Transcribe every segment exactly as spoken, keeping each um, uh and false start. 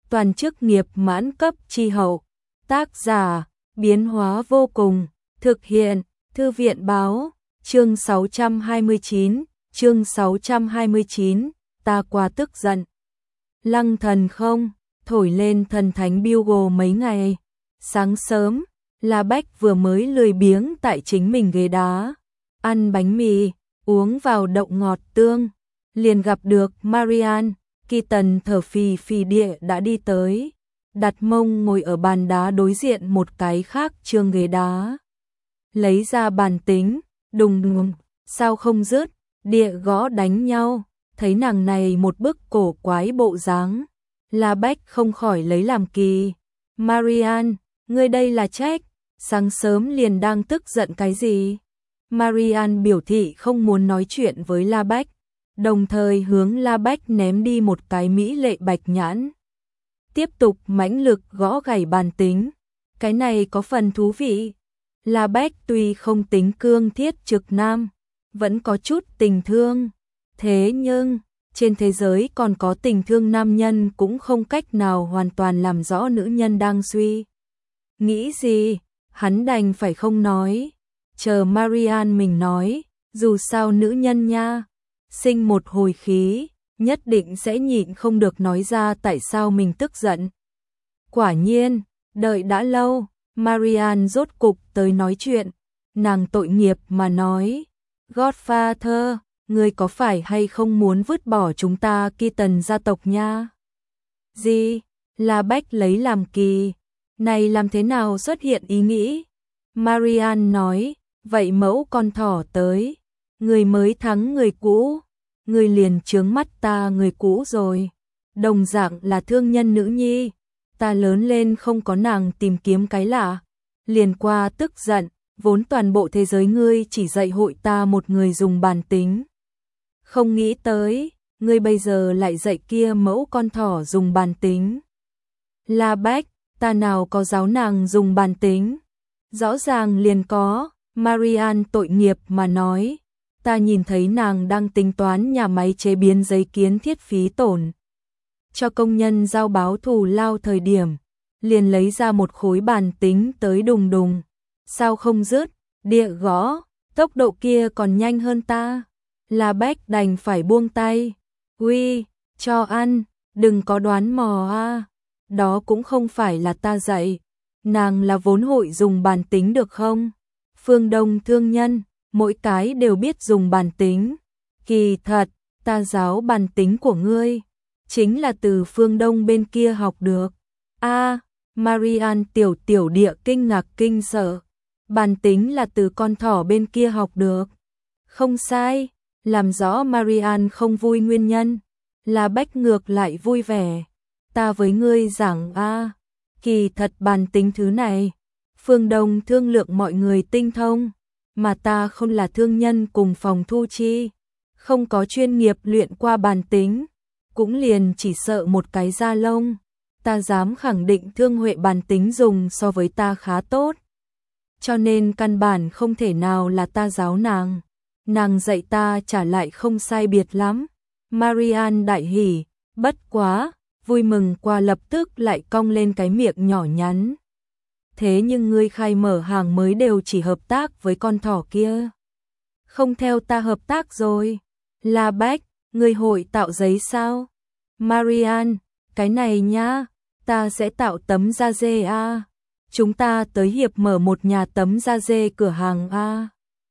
toàn chức nghiệp mãn cấp chi hậu. Tác giả, biến hóa vô cùng, thực hiện, Thư viện báo, chương sáu trăm hai mươi chín, chương sáu trăm hai mươi chín, ta quá tức giận. Lăng thần không, thổi lên thần thánh bugle mấy ngày. Sáng sớm, La Bách vừa mới lười biếng tại chính mình ghế đá, ăn bánh mì, uống vào đậu ngọt tương, liền gặp được Marian. Keaton thở phì phì địa đã đi tới, đặt mông ngồi ở bàn đá đối diện một cái khác trương ghế đá. Lấy ra bàn tính, đùng đùng, sao không dứt, địa gõ đánh nhau, thấy nàng này một bức cổ quái bộ dáng. La Bách không khỏi lấy làm kỳ. Marian, ngươi đây là trách, sáng sớm liền đang tức giận cái gì? Marian biểu thị không muốn nói chuyện với La Bách, đồng thời hướng La Bách ném đi một cái mỹ lệ bạch nhãn. Tiếp tục mãnh lực gõ gảy bàn tính, cái này có phần thú vị. La Bách tuy không tính cương thiết trực nam, vẫn có chút tình thương. Thế nhưng, trên thế giới còn có tình thương nam nhân cũng không cách nào hoàn toàn làm rõ nữ nhân đang suy nghĩ gì, hắn đành phải không nói. Chờ Marian mình nói, dù sao nữ nhân nha, sinh một hồi khí, nhất định sẽ nhịn không được nói ra tại sao mình tức giận. Quả nhiên, đợi đã lâu, Marian rốt cục tới nói chuyện, nàng tội nghiệp mà nói, Godfather, ngươi có phải hay không muốn vứt bỏ chúng ta Keaton gia tộc nha? Gì? La Bách lấy làm kỳ, này làm thế nào xuất hiện ý nghĩ? Marian nói, vậy mẫu con thỏ tới, người mới thắng người cũ, người liền chướng mắt ta người cũ rồi. Đồng dạng là thương nhân nữ nhi, ta lớn lên không có nàng tìm kiếm cái lạ, liền qua tức giận, vốn toàn bộ thế giới ngươi chỉ dạy hội ta một người dùng bàn tính. Không nghĩ tới, ngươi bây giờ lại dạy kia mẫu con thỏ dùng bàn tính. La Bách, ta nào có giáo nàng dùng bàn tính? Rõ ràng liền có. Marian tội nghiệp mà nói, ta nhìn thấy nàng đang tính toán nhà máy chế biến giấy kiến thiết phí tổn cho công nhân giao báo thù lao thời điểm, liền lấy ra một khối bàn tính tới đùng đùng, sao không dứt, địa gõ, tốc độ kia còn nhanh hơn ta. La Bách đành phải buông tay, uy, cho ăn, đừng có đoán mò a, đó cũng không phải là ta dạy, nàng là vốn hội dùng bàn tính được không? Phương Đông thương nhân, mỗi cái đều biết dùng bàn tính. Kỳ thật, ta giáo bàn tính của ngươi, chính là từ phương Đông bên kia học được. A, à, Marian tiểu tiểu địa kinh ngạc kinh sợ. Bàn tính là từ con thỏ bên kia học được. Không sai, làm rõ Marian không vui nguyên nhân. La Bách ngược lại vui vẻ. Ta với ngươi giảng a, à, kỳ thật bàn tính thứ này, phương Đông thương lượng mọi người tinh thông, mà ta không là thương nhân cùng phòng thu chi, không có chuyên nghiệp luyện qua bàn tính, cũng liền chỉ sợ một cái da lông, ta dám khẳng định Thương Huệ bàn tính dùng so với ta khá tốt. Cho nên căn bản không thể nào là ta giáo nàng, nàng dạy ta trả lại không sai biệt lắm. Marian đại hỉ, bất quá, vui mừng qua lập tức lại cong lên cái miệng nhỏ nhắn. Thế nhưng ngươi khai mở hàng mới đều chỉ hợp tác với con thỏ kia, không theo ta hợp tác rồi. La Bách, ngươi hội tạo giấy sao? Marian, cái này nhá, ta sẽ tạo tấm da dê a. Chúng ta tới hiệp mở một nhà tấm da dê cửa hàng a.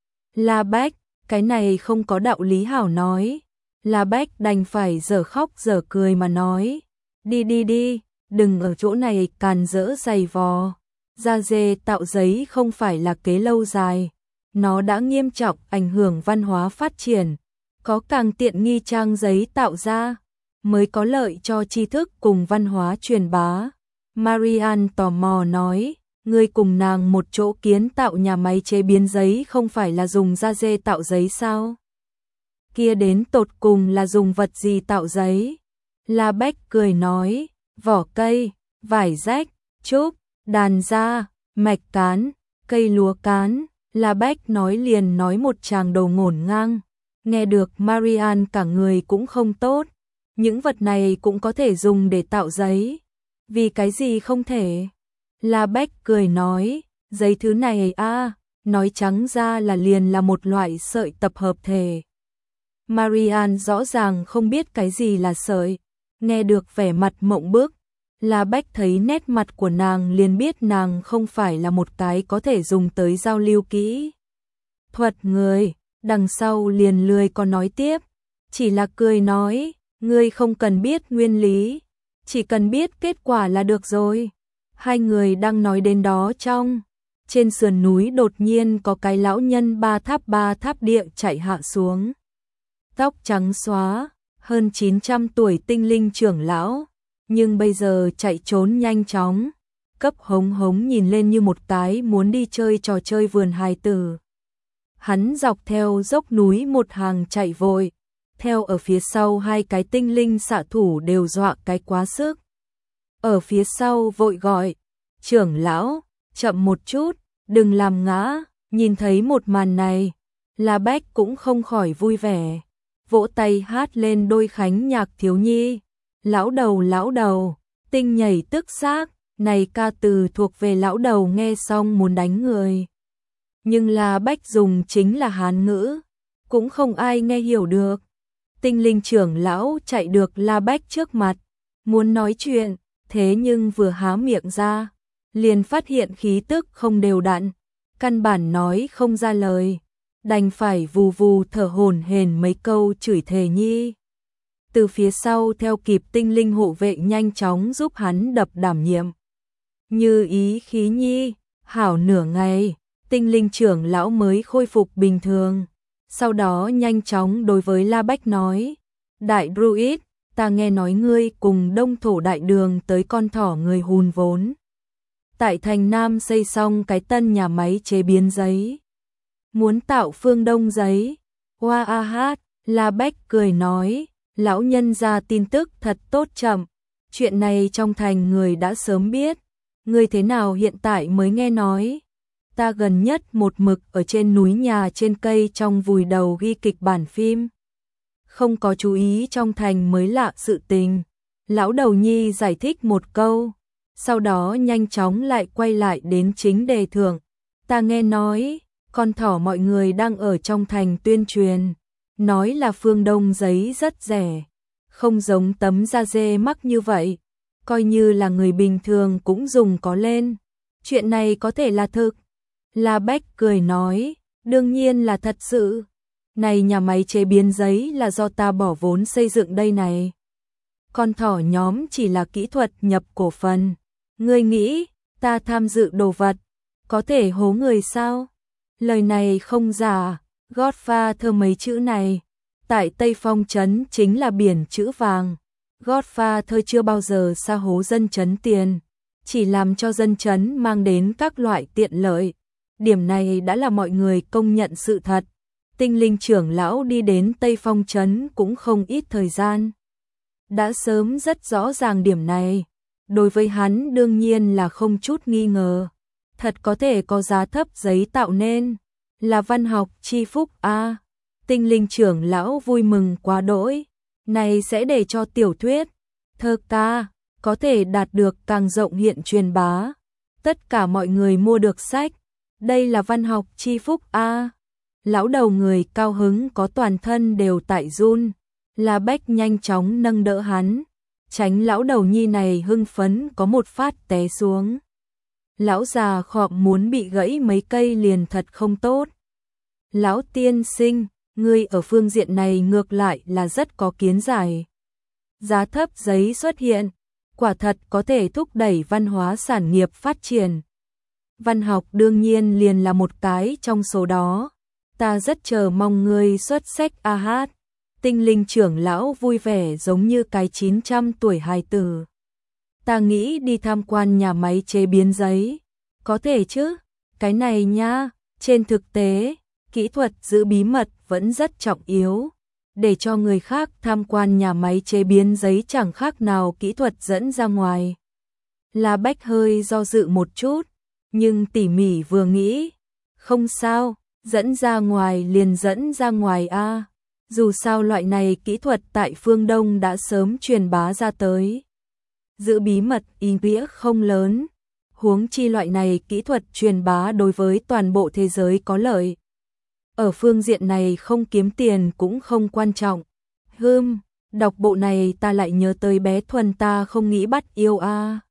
La Bách, cái này không có đạo lý hảo nói. La Bách đành phải dở khóc dở cười mà nói, đi đi đi, đừng ở chỗ này càn rỡ giày vò. Da dê tạo giấy không phải là kế lâu dài, nó đã nghiêm trọng ảnh hưởng văn hóa phát triển, có càng tiện nghi trang giấy tạo ra, mới có lợi cho tri thức cùng văn hóa truyền bá. Marian tò mò nói, ngươi cùng nàng một chỗ kiến tạo nhà máy chế biến giấy không phải là dùng da dê tạo giấy sao? Kia đến tột cùng là dùng vật gì tạo giấy? La Bách cười nói, vỏ cây, vải rách, trúc, đàn da, mạch cán, cây lúa cán. La Bách nói liền nói một tràng đầu ngổn ngang, nghe được Marian cả người cũng không tốt. Những vật này cũng có thể dùng để tạo giấy. Vì cái gì không thể? La Bách cười nói, giấy thứ này a, nói trắng ra là liền là một loại sợi tập hợp thể. Marian rõ ràng không biết cái gì là sợi, nghe được vẻ mặt mộng bức, La Bách thấy nét mặt của nàng liền biết nàng không phải là một cái có thể dùng tới giao lưu kỹ thuật người, đằng sau liền lười còn nói tiếp, chỉ là cười nói, ngươi không cần biết nguyên lý, chỉ cần biết kết quả là được rồi. Hai người đang nói đến đó trong, trên sườn núi đột nhiên có cái lão nhân ba tháp ba tháp địa chạy hạ xuống. Tóc trắng xóa, hơn chín trăm tuổi tinh linh trưởng lão, nhưng bây giờ chạy trốn nhanh chóng, cấp hống hống nhìn lên như một cái muốn đi chơi trò chơi vườn hài tử. Hắn dọc theo dốc núi một hàng chạy vội, theo ở phía sau hai cái tinh linh xạ thủ đều dọa cái quá sức. Ở phía sau vội gọi, trưởng lão, chậm một chút, đừng làm ngã. Nhìn thấy một màn này, La Bách cũng không khỏi vui vẻ, vỗ tay hát lên đôi khánh nhạc thiếu nhi. Lão đầu lão đầu, tinh nhảy tức xác, này ca từ thuộc về lão đầu nghe xong muốn đánh người. Nhưng La Bách dùng chính là Hán ngữ, cũng không ai nghe hiểu được. Tinh linh trưởng lão chạy được La Bách trước mặt, muốn nói chuyện, thế nhưng vừa há miệng ra, liền phát hiện khí tức không đều đặn, căn bản nói không ra lời, đành phải vù vù thở hổn hển mấy câu chửi thề nhi. Từ phía sau theo kịp tinh linh hộ vệ nhanh chóng giúp hắn đập đảm nhiệm. Như ý khí nhi, hảo nửa ngày, tinh linh trưởng lão mới khôi phục bình thường. Sau đó nhanh chóng đối với La Bách nói, đại druid, ta nghe nói ngươi cùng đông thổ đại đường tới con thỏ người hùn vốn. Tại thành Nam xây xong cái tân nhà máy chế biến giấy. Muốn tạo phương đông giấy. Hoa a hát, La Bách cười nói, lão nhân ra tin tức thật tốt chậm. Chuyện này trong thành người đã sớm biết. Ngươi thế nào hiện tại mới nghe nói? Ta gần nhất một mực ở trên núi nhà trên cây trong vùi đầu ghi kịch bản phim. Không có chú ý trong thành mới lạ sự tình. Lão đầu nhi giải thích một câu, sau đó nhanh chóng lại quay lại đến chính đề thưởng. Ta nghe nói, con thỏ mọi người đang ở trong thành tuyên truyền, nói là phương đông giấy rất rẻ, không giống tấm da dê mắc như vậy, coi như là người bình thường cũng dùng có lên. Chuyện này có thể là thực. La Bách cười nói, đương nhiên là thật sự. Này nhà máy chế biến giấy là do ta bỏ vốn xây dựng đây này. Con thỏ nhóm chỉ là kỹ thuật nhập cổ phần. Ngươi nghĩ, ta tham dự đồ vật, có thể hố người sao? Lời này không giả, Godfather mấy chữ này, tại Tây Phong Trấn chính là biển chữ vàng. Godfather chưa bao giờ xa hố dân trấn tiền, chỉ làm cho dân trấn mang đến các loại tiện lợi. Điểm này đã là mọi người công nhận sự thật. Tinh linh trưởng lão đi đến Tây Phong Trấn cũng không ít thời gian. Đã sớm rất rõ ràng điểm này. Đối với hắn đương nhiên là không chút nghi ngờ. Thật có thể có giá thấp giấy tạo nên. Là văn học chi phúc a. À, tinh linh trưởng lão vui mừng quá đỗi. Này sẽ để cho tiểu thuyết, thơ ca, có thể đạt được càng rộng hiện truyền bá. Tất cả mọi người mua được sách. Đây là văn học chi phúc a. À, lão đầu người cao hứng có toàn thân đều tại run. La Bách nhanh chóng nâng đỡ hắn, tránh lão đầu nhi này hưng phấn có một phát té xuống. Lão già khọm muốn bị gãy mấy cây liền thật không tốt. Lão tiên sinh, ngươi ở phương diện này ngược lại là rất có kiến giải. Giá thấp giấy xuất hiện, quả thật có thể thúc đẩy văn hóa sản nghiệp phát triển. Văn học đương nhiên liền là một cái trong số đó. Ta rất chờ mong ngươi xuất sách a hát. Tinh linh trưởng lão vui vẻ giống như cái chín trăm tuổi hài tử. Ta nghĩ đi tham quan nhà máy chế biến giấy. Có thể chứ, cái này nha, trên thực tế, kỹ thuật giữ bí mật vẫn rất trọng yếu. Để cho người khác tham quan nhà máy chế biến giấy chẳng khác nào kỹ thuật dẫn ra ngoài. La Bách hơi do dự một chút, nhưng tỉ mỉ vừa nghĩ, không sao, dẫn ra ngoài liền dẫn ra ngoài a. Dù sao loại này kỹ thuật tại phương Đông đã sớm truyền bá ra tới. giữ bí mật ý nghĩa không lớn. Huống chi loại này kỹ thuật truyền bá đối với toàn bộ thế giới có lợi. Ở phương diện này không kiếm tiền cũng không quan trọng. Hừm, đọc bộ này ta lại nhớ tới bé Thuần ta không nghĩ bắt yêu a.